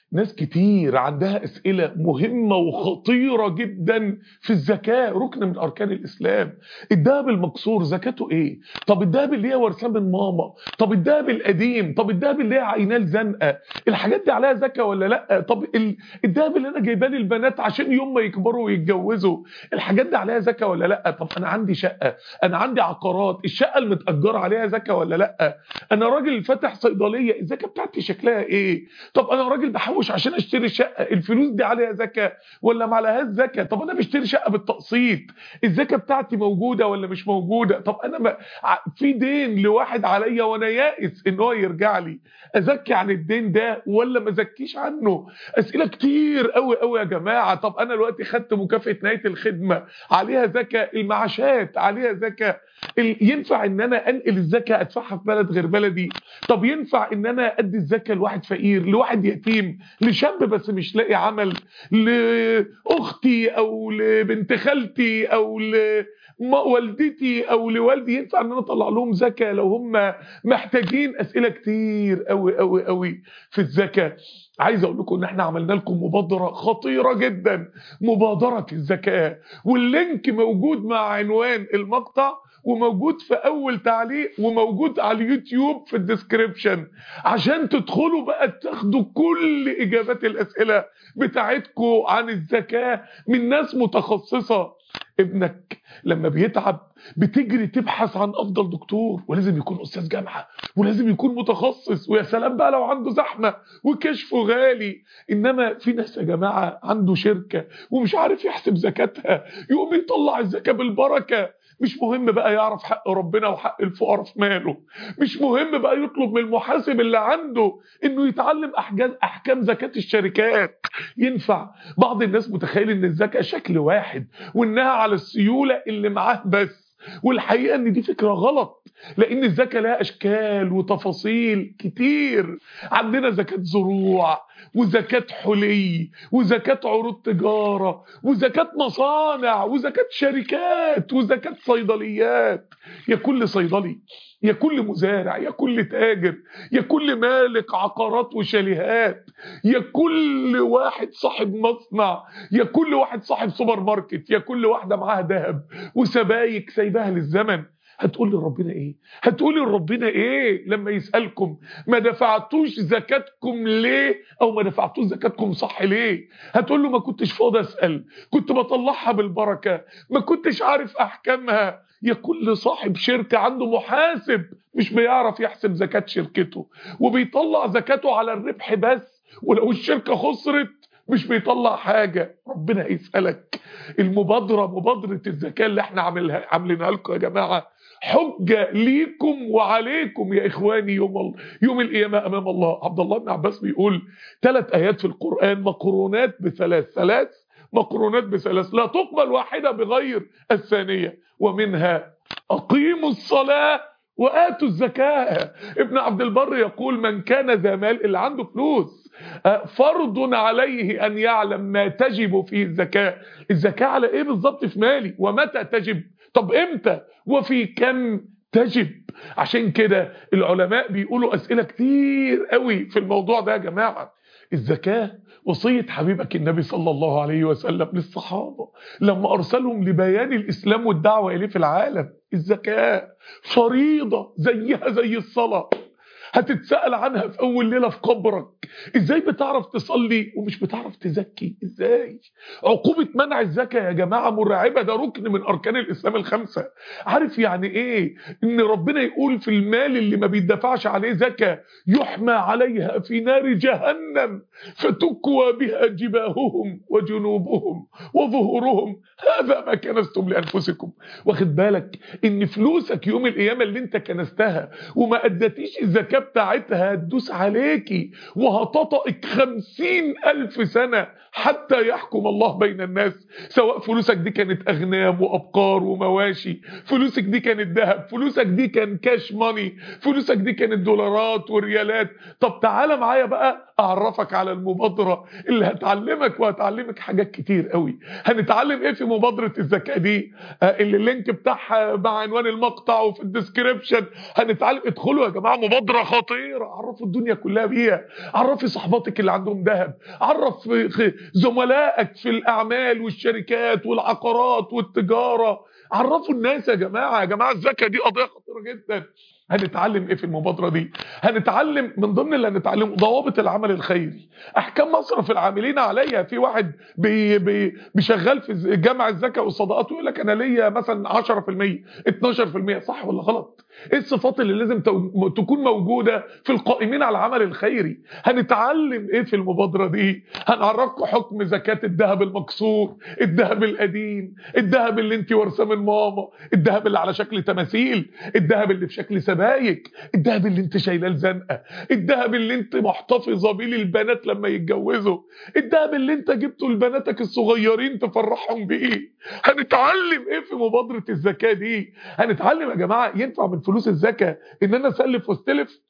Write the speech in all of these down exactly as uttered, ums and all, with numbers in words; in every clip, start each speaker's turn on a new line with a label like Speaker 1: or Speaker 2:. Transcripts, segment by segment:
Speaker 1: ناس كتير عندها أسئلة مهمة وخطيرة جدا في الزكاة، ركن من أركان الإسلام. الدهب المكسور زكاته إيه؟ طب الدهب اللي هي ورثاه من ماما، طب الدهب القديم، طب الدهب اللي هي عيناه زنقة، الحاجات دي عليها زكاة ولا لأ؟ طب ال- الدهب اللي أنا جايباه للبنات عشان يوم ما يكبروا ويتجوزوا، الحاجات دي عليها زكاة ولا لأ؟ طب أنا عندي شقة، أنا عندي عقارات، الشقة المتأجرة عليها زكاة ولا لأ؟ أنا راجل فاتح صيدلية، الزكاة بتاعتي شكلها إيه؟ طب انا راجل بحوش عشان اشتري شقه، الفلوس دي عليها زكاه ولا ما عليهاش زكاه؟ طب انا بشتري شقه بالتقسيط، الزكاه بتاعتي موجوده ولا مش موجوده؟ طب انا ما ع- في دين لواحد عليا وانا يائس ان هو يرجع لي، ازكي عن الدين ده ولا ما ازكيش عنه؟ اسئله كتير قوي قوي يا جماعه. طب انا دلوقتي خدت مكافاه نهايه الخدمه عليها زكاه، المعاشات عليها زكاه، ال- ينفع ان انا انقل الزكاه ادفعها في بلد غير بلدي؟ طب ينفع ان انا ادي الزكاه لواحد فقير، لواحد يتيم، لشاب بس مش لاقي عمل، لاختي او لبنت خالتي او لوالدتي او لوالدي، ينفع ان انا اطلع لهم زكاه لو هم محتاجين؟ اسئله كتير قوي قوي قوي في الزكاه. عايز اقول لكم ان احنا عملنا لكم مبادره خطيره جدا، مبادره الزكاه، واللينك موجود مع عنوان المقطع، وموجود في اول تعليق، وموجود على اليوتيوب في الديسكريبشن، عشان تدخلوا بقى تاخدوا كل اجابات الاسئله بتاعتكم عن الزكاه من ناس متخصصه. ابنك لما بيتعب بتجري تبحث عن افضل دكتور، ولازم يكون استاذ جامعه، ولازم يكون متخصص، ويا سلام بقى لو عنده زحمه وكشفه غالي. انما في ناس يا جماعه عنده شركه ومش عارف يحسب زكاتها، يقوم يطلع الزكاه بالبركه. مش مهم بقى يعرف حق ربنا وحق الفقراء في ماله، مش مهم بقى يطلب من المحاسب اللي عنده انه يتعلم احكام احكام زكاه الشركات. ينفع؟ بعض الناس متخيل ان الزكاه شكل واحد وانها على السيوله اللي معاه بس، والحقيقه ان دي فكره غلط، لان الزكاه لها اشكال وتفاصيل كتير. عندنا زكاه زروع، وزكاه حلي، وزكاه عروض تجاره، وزكاه مصانع، وزكاه شركات، وزكاه صيدليات. يا كل صيدلي، يا كل مزارع، يا كل تاجر، يا كل مالك عقارات وشاليهات، يا كل واحد صاحب مصنع، يا كل واحد صاحب سوبر ماركت، يا كل واحده معاها ذهب وسبايك سايباها للزمن. هتقول لربنا ايه؟ هتقول لربنا ايه لما يسالكم ما دفعتوش زكاتكم ليه؟ او ما دفعتوش زكاتكم صح ليه؟ هتقول له ما كنتش فاضي اسال، كنت بطلعها بالبركه، ما كنتش عارف احكامها. يا كل صاحب شركه عنده محاسب مش بيعرف يحسب زكاه شركته، وبيطلع زكاته على الربح بس، ولو الشركه خسرت مش بيطلع حاجه. ربنا هيسالك. المبادره، مبادره الزكاه اللي احنا عاملها عاملينها لكم يا جماعه، حجه ليكم وعليكم يا اخواني يوم ال... يوم القيامه امام الله. عبد الله بن عباس بيقول ثلاث ايات في القران مقرونات بثلاث، ثلاث مقرونات بثلاث لا تقبل واحده بغير الثانيه، ومنها اقيموا الصلاه واتوا الزكاه. ابن عبد البر يقول من كان ذا مال، اللي عنده فلوس، فرض عليه ان يعلم ما تجب فيه الزكاه. الزكاه على ايه بالظبط في مالي؟ ومتى تجب؟ طب امتى؟ وفي كم تجب؟ عشان كده العلماء بيقولوا اسئله كتير قوي في الموضوع ده يا جماعه. الزكاه وصيه حبيبك النبي صلى الله عليه وسلم للصحابه لما ارسلهم لبيان الاسلام والدعوه اليه في العالم. الزكاه فريضه زيها زي الصلاه، هتتسأل عنها في أول ليلة في قبرك. إزاي بتعرف تصلي ومش بتعرف تزكي؟ إزاي؟ عقوبة منع الزكاة يا جماعة مرعبة، ده ركن من أركان الإسلام الخمسة. عارف يعني إيه إن ربنا يقول في المال اللي ما بيدفعش عليه زكاة يحمى عليها في نار جهنم فتكوى بها جباههم وجنوبهم وظهورهم هذا ما كنستم لأنفسكم. واخد بالك إن فلوسك يوم القيامة اللي أنت كنستها وما أدتيش الزكاة بتاعتها هتدوس عليكي وهتطئك خمسين ألف سنة حتى يحكم الله بين الناس. سواء فلوسك دي كانت أغنام وأبقار ومواشي، فلوسك دي كانت ذهب، فلوسك دي كان كاش ماني، فلوسك دي كانت دولارات وريالات. طب تعالى معايا بقى أعرفك على المبادرة اللي هتعلمك وهتعلمك حاجات كتير قوي. هنتعلم إيه في مبادرة الزكاة دي؟ آه اللي اللينك بتاعها مع عنوان المقطع وفي الديسكريبشن. هنتعلم، ادخلوا يا جماعة، مبادرة خطيرة، عرفوا الدنيا كلها بيها، عرفوا عرفي صحباتك اللي عندهم ذهب، عرف زملائك في الاعمال والشركات والعقارات والتجاره، عرفوا الناس يا جماعه. يا جماعه الزكاه دي قضيه خطيره جدا. هنتعلم ايه في المبادره دي؟ هنتعلم من ضمن اللي هنتعلمه ضوابط العمل الخيري، احكام مصرف العاملين عليها. في واحد بي بي بيشغل في جمع الزكاه والصدقات ويقول لك انا ليا مثلا عشرة في المية اتناشر في المية، صح ولا غلط؟ ايه الصفات اللي لازم تكون موجوده في القائمين على العمل الخيري؟ هنتعلم ايه في المبادره دي؟ هنعرفكم حكم زكاه الذهب المكسور، الذهب القديم، الذهب اللي انت ورثاه من ماما، الذهب اللي على شكل تماثيل، الذهب اللي في شكل سبايك، الذهب اللي انت شايلاه الزنقه، الذهب اللي انت محتفظه بيه للبنات لما يتجوزوا، الذهب اللي انت جبته لبناتك الصغيرين تفرحهم بيه. هنتعلم ايه في مبادره الزكاه دي؟ هنتعلم يا جماعه ينفع من فلوس الزكاه ان انا اسلف واستلف؟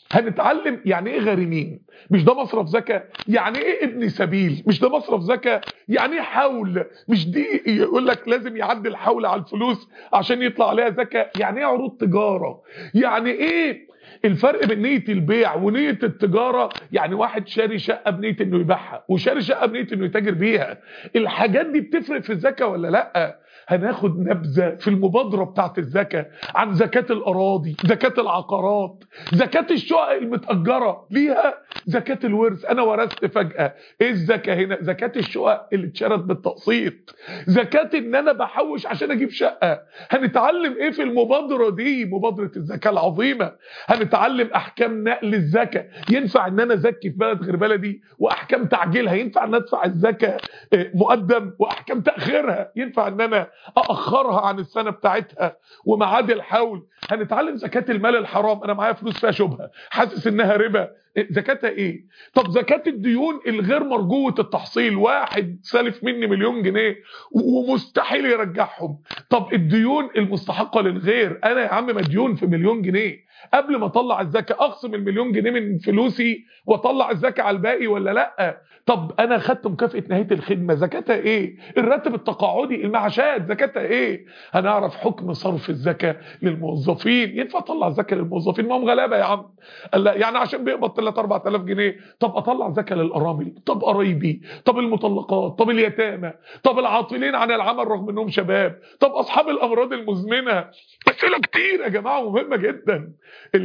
Speaker 1: هنتعلم يعني ايه غارمين، مش ده مصرف زكاه؟ يعني ايه ابن سبيل، مش ده مصرف زكاه؟ يعني ايه حول، مش دي يقول لك لازم يعدي الحول على الفلوس عشان يطلع عليها زكاه؟ يعني ايه عروض تجاره؟ يعني ايه الفرق بين نيه البيع ونيه التجاره؟ يعني واحد شاري شقه بنيه انه يبيعها وشاري شقه بنيه انه يتاجر بيها. الحاجات دي بتفرق في الزكاه ولا لا؟ هناخد نبذه في المبادره بتاعت الزكاه عن زكاه الاراضي، زكاه العقارات، زكاه الشقق المتاجره ليها، زكاه الورث انا ورثت فجاه، ايه الزكاه هنا؟ زكاه الشقق اللي اتشرت بالتقسيط، زكاه ان انا بحوش عشان اجيب شقه. هنتعلم ايه في المبادره دي، مبادره الزكاه العظيمه؟ هنتعلم احكام نقل الزكاه، ينفع ان انا ازكي في بلد غير بلدي، واحكام تعجيلها، ينفع ان ادفع الزكاه مقدم، واحكام تاخيرها، ينفع ان انا اخرها عن السنه بتاعتها وميعاد الحول. هنتعلم زكاه المال الحرام، انا معايا فلوس فيها شبهه حاسس انها ربا، زكاتها ايه؟ طب زكاه الديون الغير مرجوه التحصيل، واحد سالف مني مليون جنيه ومستحيل يرجعهم، طب الديون المستحقه للغير، انا يا عم مديون في مليون جنيه، قبل ما اطلع الزكاه اخصم المليون جنيه من فلوسي واطلع الزكاه على الباقي ولا لا؟ طب انا خدت مكافاه نهايه الخدمه، زكاتها ايه؟ الراتب التقاعدي، المعاشات، زكاتها ايه؟ هنعرف حكم صرف الزكاه للموظفين، ينفع اطلع زكاه للموظفين؟ ما هم غلابه يا عم، لا يعني عشان بيقبض ثلاثة أربعة آلاف جنيه، طب اطلع زكاه للارامل، طب قرايبي، طب المطلقات، طب اليتامى، طب العاطلين عن العمل رغم انهم شباب، طب اصحاب الامراض المزمنه. اسئله كتير يا جماعه مهمه جدا.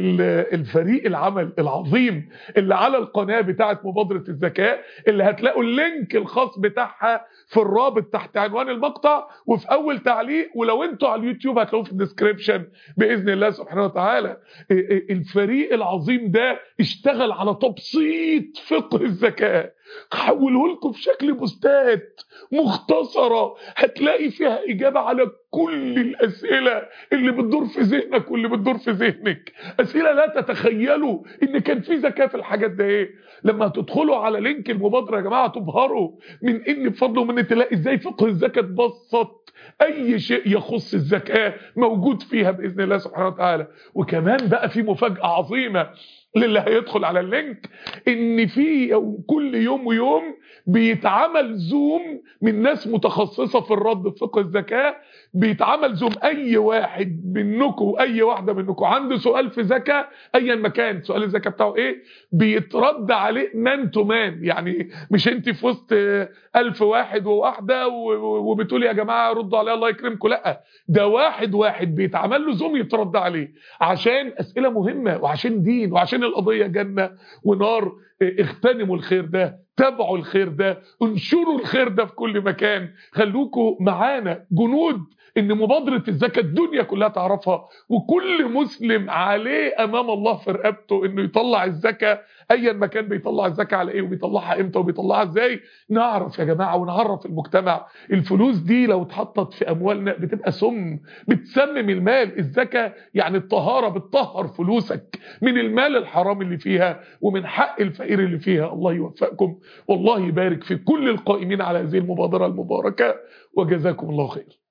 Speaker 1: الفريق العمل العظيم اللي على القناه بتاعه مبادره الزكاه، اللي هتلاقوا اللينك الخاص بتاعها في الرابط تحت عنوان المقطع وفي اول تعليق، ولو انتوا على اليوتيوب هتلاقوه في الديسكريبشن باذن الله سبحانه وتعالى. الفريق العظيم ده اشتغل على تبسيط فقه الزكاه، حوله لكم في شكل بوستات مختصره هتلاقي فيها اجابه على كل الاسئله اللي بتدور في ذهنك واللي بتدور في ذهنك، اسئله لا تتخيلوا ان كان في زكاه في الحاجات ده ايه. لما تدخلوا على لينك المبادره يا جماعه تبهروا من ان بفضل ومن تلاقي ازاي فقه الزكاه اتبسط، اي شيء يخص الزكاه موجود فيها باذن الله سبحانه وتعالى. وكمان بقى في مفاجاه عظيمه للي هيدخل على اللينك، ان في كل يوم ويوم بيتعمل زوم من ناس متخصصه في الرد في فقه الزكاه، بيتعمل زوم اي واحد منكم اي واحده منكم عنده سؤال في زكاه ايا ما كان سؤال الزكاه بتاعه ايه، بيترد عليه مان تو مان، يعني مش انت في وسط ألف واحد وواحده وبتقول يا جماعه ردوا عليه الله يكرمكم، لا ده واحد واحد بيتعمل له زوم يترد عليه عشان اسئله مهمه وعشان دين وعشان القضيه جنه ونار. اغتنموا الخير ده، تابعوا الخير ده، انشروا الخير ده في كل مكان، خلوكوا معانا جنود ان مبادره الزكاه الدنيا كلها تعرفها، وكل مسلم عليه امام الله في رقبته انه يطلع الزكاه ايا ما كان بيطلع الزكاه على ايه وبيطلعها امتى وبيطلعها ازاي. نعرف يا جماعه ونعرف المجتمع الفلوس دي لو اتحطت في اموالنا بتبقى سم، بتسمم المال. الزكاه يعني الطهاره، بتطهر فلوسك من المال الحرام اللي فيها ومن حق الفقير اللي فيها. الله يوفقكم والله يبارك في كل القائمين على هذه المبادره المباركه، وجزاكم الله خير.